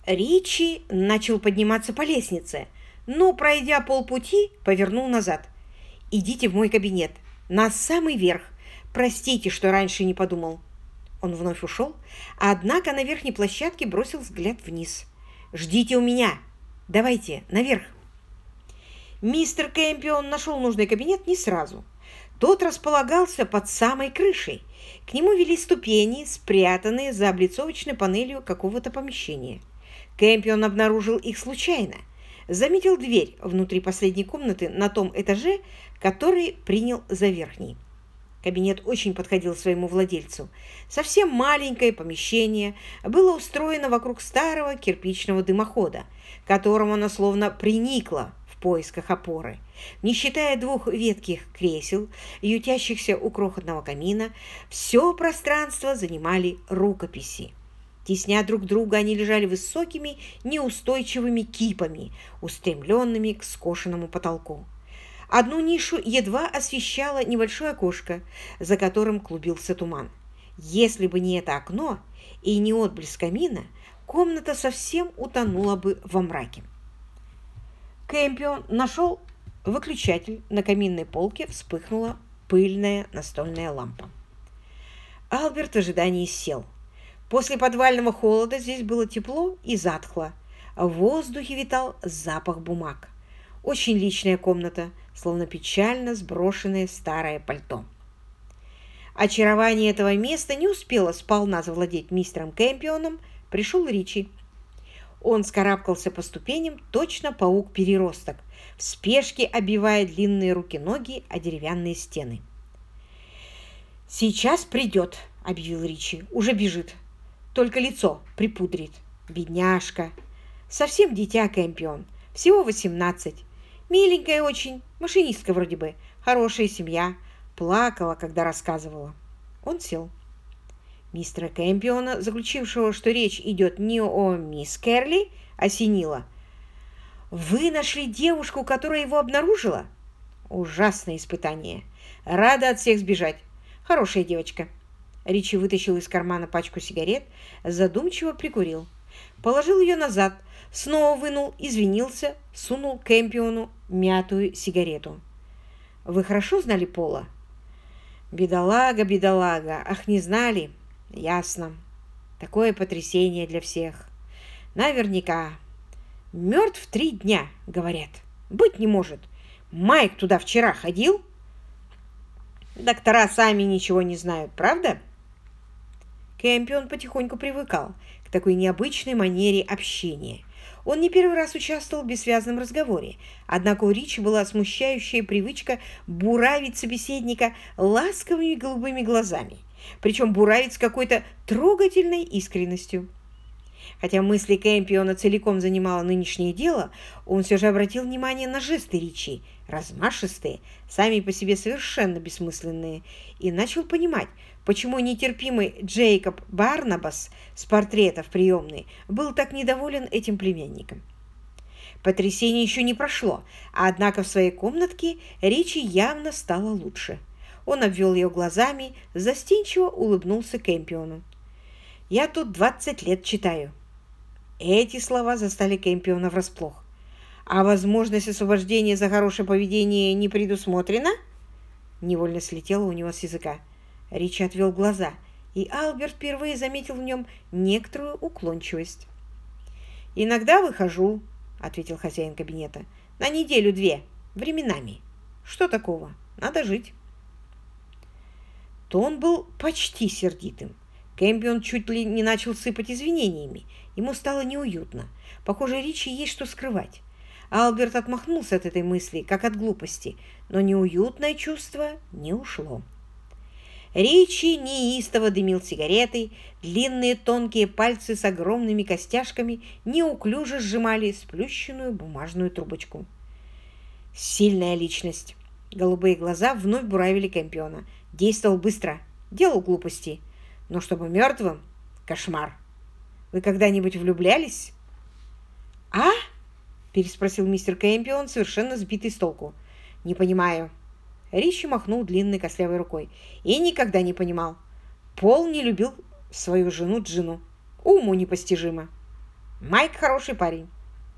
Ричи начал подниматься по лестнице, но, пройдя полпути, повернул назад. «Идите в мой кабинет, на самый верх. Простите, что раньше не подумал». Он вновь ушел, однако на верхней площадке бросил взгляд вниз. «Ждите у меня! Давайте, наверх!» Мистер Кэмпион нашел нужный кабинет не сразу. Тот располагался под самой крышей. К нему вели ступени, спрятанные за облицовочной панелью какого-то помещения. Кэмпион обнаружил их случайно. Заметил дверь внутри последней комнаты на том этаже, который принял за верхний. Кабинет очень подходил своему владельцу. Совсем маленькое помещение было устроено вокруг старого кирпичного дымохода, к которому оно словно приникло в поисках опоры. Не считая двух ветхих кресел, ютящихся у крохотного камина, все пространство занимали рукописи. Тесня друг друга, они лежали высокими, неустойчивыми кипами, устремленными к скошенному потолку. Одну нишу едва освещало небольшое окошко, за которым клубился туман. Если бы не это окно и не отблеск камина, комната совсем утонула бы во мраке. Кэмпион нашел выключатель. На каминной полке вспыхнула пыльная настольная лампа. Альберт в ожидании сел. После подвального холода здесь было тепло и затхло. В воздухе витал запах бумаг. Очень личная комната, словно печально сброшенное старое пальто. Очарование этого места не успело сполна завладеть мистером Кэмпионом. Пришел Ричи. Он вскарабкался по ступеням, точно паук-переросток, в спешке оббивая длинные руки-ноги о деревянные стены. «Сейчас придет», — объявил Ричи. «Уже бежит. Только лицо припудрит. Бедняжка. Совсем дитя Кэмпион. Всего 18. Миленькая очень, машинистка вроде бы. Хорошая семья. Плакала, когда рассказывала». Он сел. Мистера Кэмпиона, заключившего, что речь идет не о мисс Керли, осенило. «Вы нашли девушку, которая его обнаружила?» «Ужасное испытание. Рада от всех сбежать. Хорошая девочка». Ричи вытащил из кармана пачку сигарет, задумчиво прикурил. Положил ее назад, снова вынул, извинился, сунул Кэмпиону мятую сигарету. «Вы хорошо знали Пола?» «Бедолага, бедолага. Ах, не знали?» «Ясно. Такое потрясение для всех. Наверняка. Мертв 3 дня, говорят. Быть не может. Майк туда вчера ходил?» «Доктора сами ничего не знают, правда?» Кэмпион потихоньку привыкал к такой необычной манере общения. Он не первый раз участвовал в бессвязном разговоре, однако у Ричи была смущающая привычка буравить собеседника ласковыми голубыми глазами, причем буравить с какой-то трогательной искренностью. Хотя мысли Кэмпиона целиком занимало нынешнее дело, он все же обратил внимание на жесты Ричи, размашистые, сами по себе совершенно бессмысленные, и начал понимать, почему нетерпимый Джейкоб Барнабас с портрета в приемной был так недоволен этим племянником. Потрясение еще не прошло, однако в своей комнатке Ричи явно стало лучше. Он обвел ее глазами, застенчиво улыбнулся Кэмпиону. «Я тут 20 лет читаю». Эти слова застали Кэмпиона врасплох. «А возможность освобождения за хорошее поведение не предусмотрена?» Невольно слетело у него с языка. Ричи отвел глаза, и Альберт впервые заметил в нем некоторую уклончивость. «Иногда выхожу», — ответил хозяин кабинета. «На 1-2, временами. Что такого? Надо жить». Тон был почти сердитым. Кэмпион чуть ли не начал сыпать извинениями. Ему стало неуютно. Похоже, Ричи есть что скрывать. Альберт отмахнулся от этой мысли, как от глупости, но неуютное чувство не ушло. Ричи неистово дымил сигаретой, длинные тонкие пальцы с огромными костяшками неуклюже сжимали сплющенную бумажную трубочку. Сильная личность. Голубые глаза вновь буравили Кэмпиона. Действовал быстро, делал глупости. Но чтобы мертвым – кошмар. Вы когда-нибудь влюблялись? «А?» – переспросил мистер Кэмпион, совершенно сбитый с толку. «Не понимаю». Ричи махнул длинной костлявой рукой. «И никогда не понимал. Пол не любил свою жену Джину. Уму непостижимо». Майк хороший парень.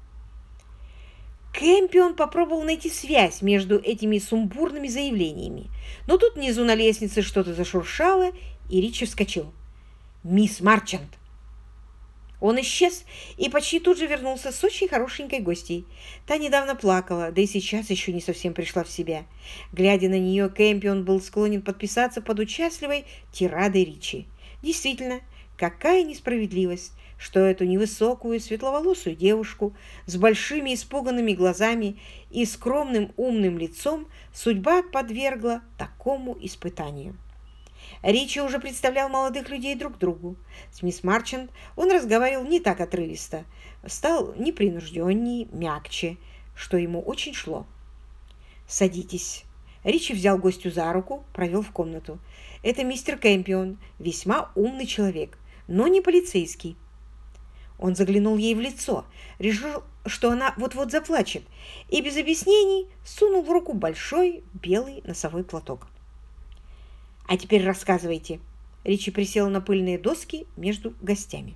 Кэмпион попробовал найти связь между этими сумбурными заявлениями, но тут внизу на лестнице что-то зашуршало, и Ричи вскочил. «Мисс Марчант!» Он исчез и почти тут же вернулся с очень хорошенькой гостьей. Та недавно плакала, да и сейчас еще не совсем пришла в себя. Глядя на нее, Кэмпион был склонен подписаться под участливой тирадой Ричи. Действительно, какая несправедливость, что эту невысокую светловолосую девушку с большими испуганными глазами и скромным умным лицом судьба подвергла такому испытанию. Ричи уже представлял молодых людей друг другу. С мисс Марчант он разговаривал не так отрывисто, стал непринужденней, мягче, что ему очень шло. «Садитесь». Ричи взял гостю за руку, провел в комнату. «Это мистер Кэмпион, весьма умный человек, но не полицейский». Он заглянул ей в лицо, решил, что она вот-вот заплачет, и без объяснений сунул в руку большой белый носовой платок. «А теперь рассказывайте». Ричи присел на пыльные доски между гостями.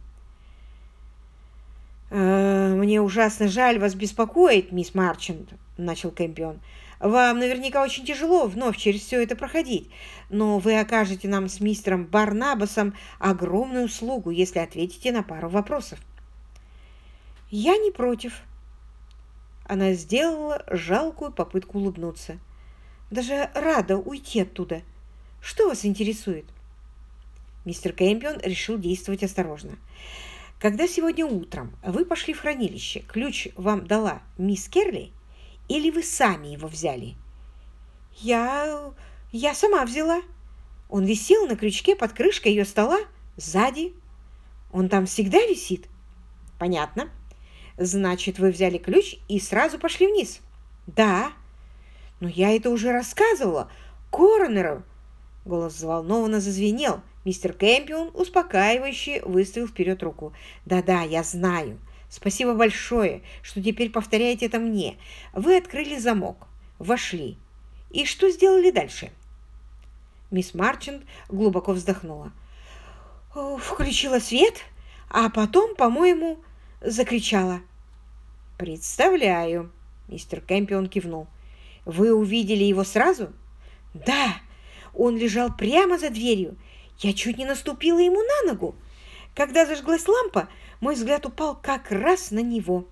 «Мне ужасно жаль вас беспокоить, мисс Марчант», — начал Кэмпион. «Вам наверняка очень тяжело вновь через все это проходить, но вы окажете нам с мистером Барнабасом огромную услугу, если ответите на пару вопросов». «Я не против». Она сделала жалкую попытку улыбнуться. «Даже рада уйти оттуда. Что вас интересует?» Мистер Кэмпион решил действовать осторожно. «Когда сегодня утром вы пошли в хранилище, ключ вам дала мисс Керли, или вы сами его взяли?» Я сама взяла. Он висел на крючке под крышкой ее стола, сзади. Он там всегда висит?» «Понятно. Значит, вы взяли ключ и сразу пошли вниз?» «Да. Но я это уже рассказывала коронеру». Голос взволнованно зазвенел. Мистер Кэмпион успокаивающе выставил вперед руку. «Да-да, я знаю. Спасибо большое, что теперь повторяете это мне. Вы открыли замок, вошли. И что сделали дальше?» Мисс Марчант глубоко вздохнула. «Включила свет, а потом, по-моему, закричала». «Представляю», — мистер Кэмпион кивнул. «Вы увидели его сразу?» «Да, он лежал прямо за дверью. Я чуть не наступила ему на ногу. Когда зажглась лампа, мой взгляд упал как раз на него».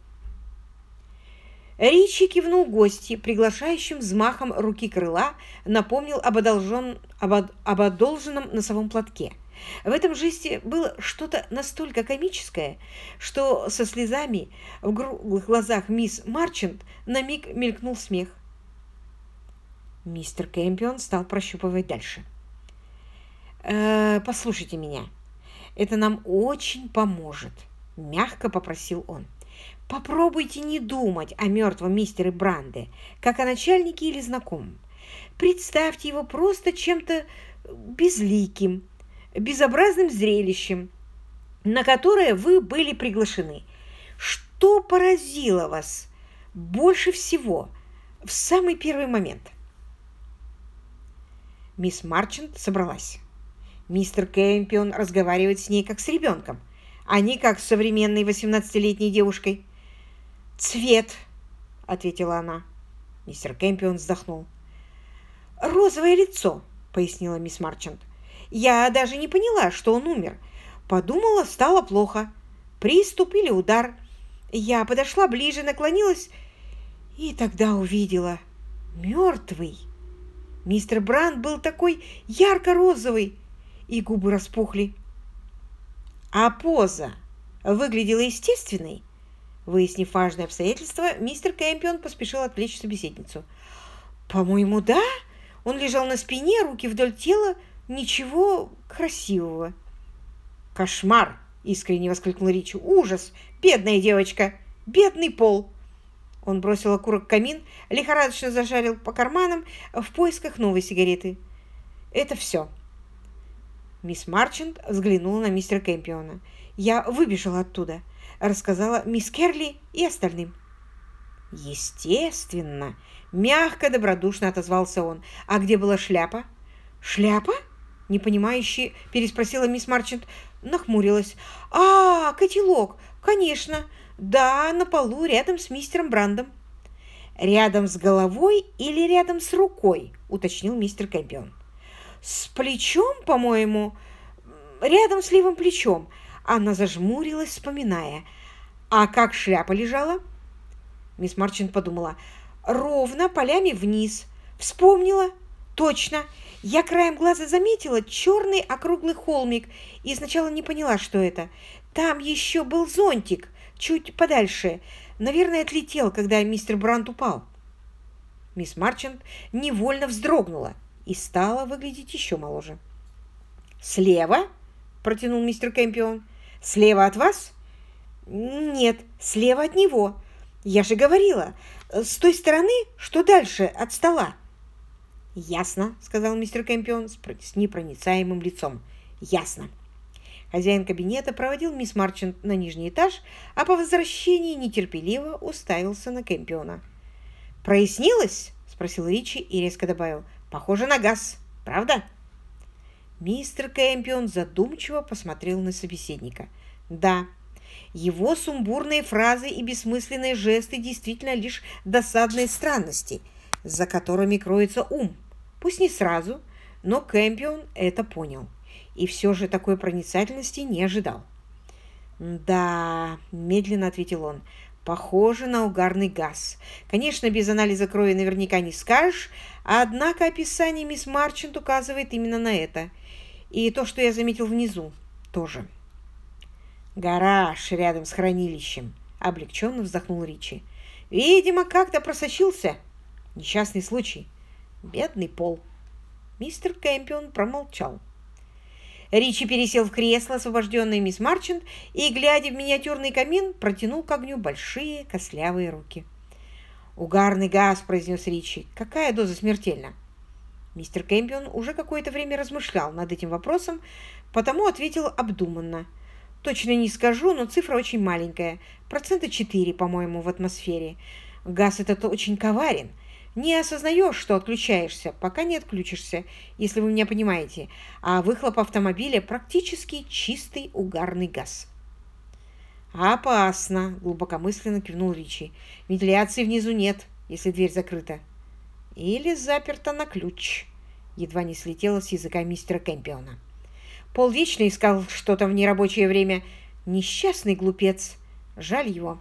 Ричи кивнул гости, приглашающим взмахом руки крыла, напомнил об одолженном носовом платке. В этом жесте было что-то настолько комическое, что со слезами в круглых глазах мисс Марчант на миг мелькнул смех. Мистер Кэмпион стал прощупывать дальше. «Послушайте меня. Это нам очень поможет», — мягко попросил он. «Попробуйте не думать о мертвом мистере Бранде, как о начальнике или знакомом. Представьте его просто чем-то безликим, безобразным зрелищем, на которое вы были приглашены. Что поразило вас больше всего в самый первый момент?» Мисс Марчант собралась. Мистер Кэмпион разговаривает с ней как с ребенком, а не как с современной 18-летней девушкой. «Цвет», — ответила она. Мистер Кэмпион вздохнул. «Розовое лицо», — пояснила мисс Марчант. «Я даже не поняла, что он умер. Подумала, стало плохо. Приступ или удар. Я подошла ближе, наклонилась и тогда увидела. Мертвый. Мистер Бранд был такой ярко-розовый, и губы распухли». «А поза выглядела естественной?» Выяснив важное обстоятельство, мистер Кэмпион поспешил отвлечь собеседницу. «По-моему, да. Он лежал на спине, руки вдоль тела. Ничего красивого». «Кошмар!» — искренне воскликнул Ричи. «Ужас! Бедная девочка! Бедный Пол!» Он бросил окурок в камин, лихорадочно зашарил по карманам в поисках новой сигареты. «Это все». Мисс Марчант взглянула на мистера Кэмпиона. «Я выбежала оттуда», — рассказала мисс Керли и остальным. «Естественно!» — мягко, добродушно отозвался он. «А где была шляпа?» «Шляпа?» — непонимающе переспросила мисс Марчант, нахмурилась. «А, котелок! «Конечно. Да, на полу, рядом с мистером Брандом». «Рядом с головой или рядом с рукой?» – уточнил мистер Кэмпион. «С плечом, по-моему, рядом с левым плечом». Она зажмурилась, вспоминая. «А как шляпа лежала?» Мисс Марчант подумала. «Ровно, полями вниз». Вспомнила. «Точно. Я краем глаза заметила черный округлый холмик и сначала не поняла, что это. Там еще был зонтик, чуть подальше. Наверное, отлетел, когда мистер Брандт упал». Мисс Марчант невольно вздрогнула и стала выглядеть еще моложе. «Слева?» – протянул мистер Кэмпион. «Слева от вас?» «Нет, слева от него. Я же говорила, с той стороны, что дальше от стола». «Ясно», – сказал мистер Кэмпион с непроницаемым лицом. «Ясно». Хозяин кабинета проводил мисс Марчант на нижний этаж, а по возвращении нетерпеливо уставился на Кэмпиона. «Прояснилось?» – спросил Ричи и резко добавил. «Похоже на газ, правда?» Мистер Кэмпион задумчиво посмотрел на собеседника. «Да, его сумбурные фразы и бессмысленные жесты действительно лишь досадные странности, за которыми кроется ум. Пусть не сразу, но Кэмпион это понял. И все же такой проницательности не ожидал. «Да», – медленно ответил он, – «похоже на угарный газ. Конечно, без анализа крови наверняка не скажешь, однако описание мисс Марчант указывает именно на это. И то, что я заметил внизу, тоже». «Гараж рядом с хранилищем», – облегченно вздохнул Ричи. «Видимо, как-то просочился. Несчастный случай. Бедный Пол». Мистер Кэмпион промолчал. Ричи пересел в кресло, освобожденное мисс Марчант, и, глядя в миниатюрный камин, протянул к огню большие костлявые руки. «Угарный газ», – произнес Ричи. «Какая доза смертельна?» Мистер Кэмпион уже какое-то время размышлял над этим вопросом, потому ответил обдуманно. «Точно не скажу, но цифра очень маленькая. 4%, по-моему, в атмосфере. Газ этот очень коварен. Не осознаешь, что отключаешься, пока не отключишься, если вы меня понимаете. А выхлоп автомобиля практически чистый угарный газ». «Опасно», – глубокомысленно кивнул Ричи. «Вентиляции внизу нет, если дверь закрыта. Или заперта на ключ», – едва не слетело с языка мистера Кэмпиона. «Пол вечно искал что-то в нерабочее время. Несчастный глупец. Жаль его».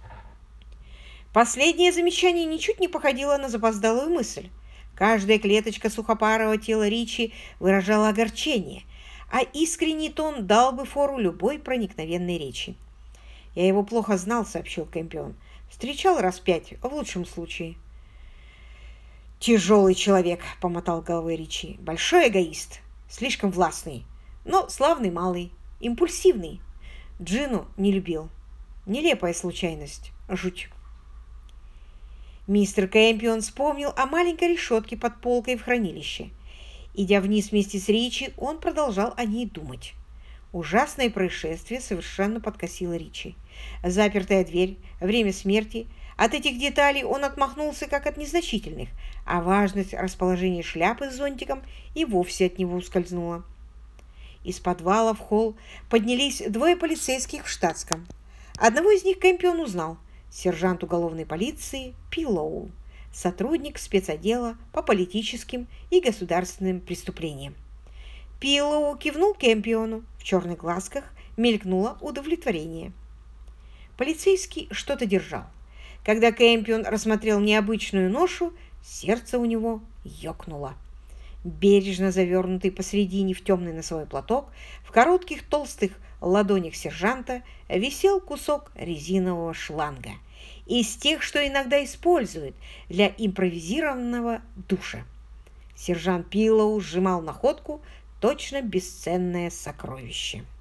Последнее замечание ничуть не походило на запоздалую мысль. Каждая клеточка сухопарого тела Ричи выражала огорчение, а искренний тон дал бы фору любой проникновенной речи. «Я его плохо знал», — сообщил Кэмпион. «Встречал раз 5, в лучшем случае». «Тяжелый человек», — помотал головой Ричи. «Большой эгоист, слишком властный, но славный малый, импульсивный. Джину не любил. Нелепая случайность. Жуть». Мистер Кэмпион вспомнил о маленькой решетке под полкой в хранилище. Идя вниз вместе с Ричи, он продолжал о ней думать. Ужасное происшествие совершенно подкосило Ричи. Запертая дверь, время смерти. От этих деталей он отмахнулся как от незначительных, а важность расположения шляпы с зонтиком и вовсе от него ускользнула. Из подвала в холл поднялись 2 полицейских в штатском. Одного из них Кэмпион узнал. Сержант уголовной полиции Пиллоу, сотрудник спецотдела по политическим и государственным преступлениям. Пиллоу кивнул Кэмпиону, в черных глазках мелькнуло удовлетворение. Полицейский что-то держал. Когда Кэмпион рассмотрел необычную ношу, сердце у него ёкнуло. Бережно завернутый посредине в темный носовой платок, в коротких толстых ладонях сержанта висел кусок резинового шланга из тех, что иногда используют для импровизированного душа. Сержант Пиллоу сжимал находку, точно бесценное сокровище.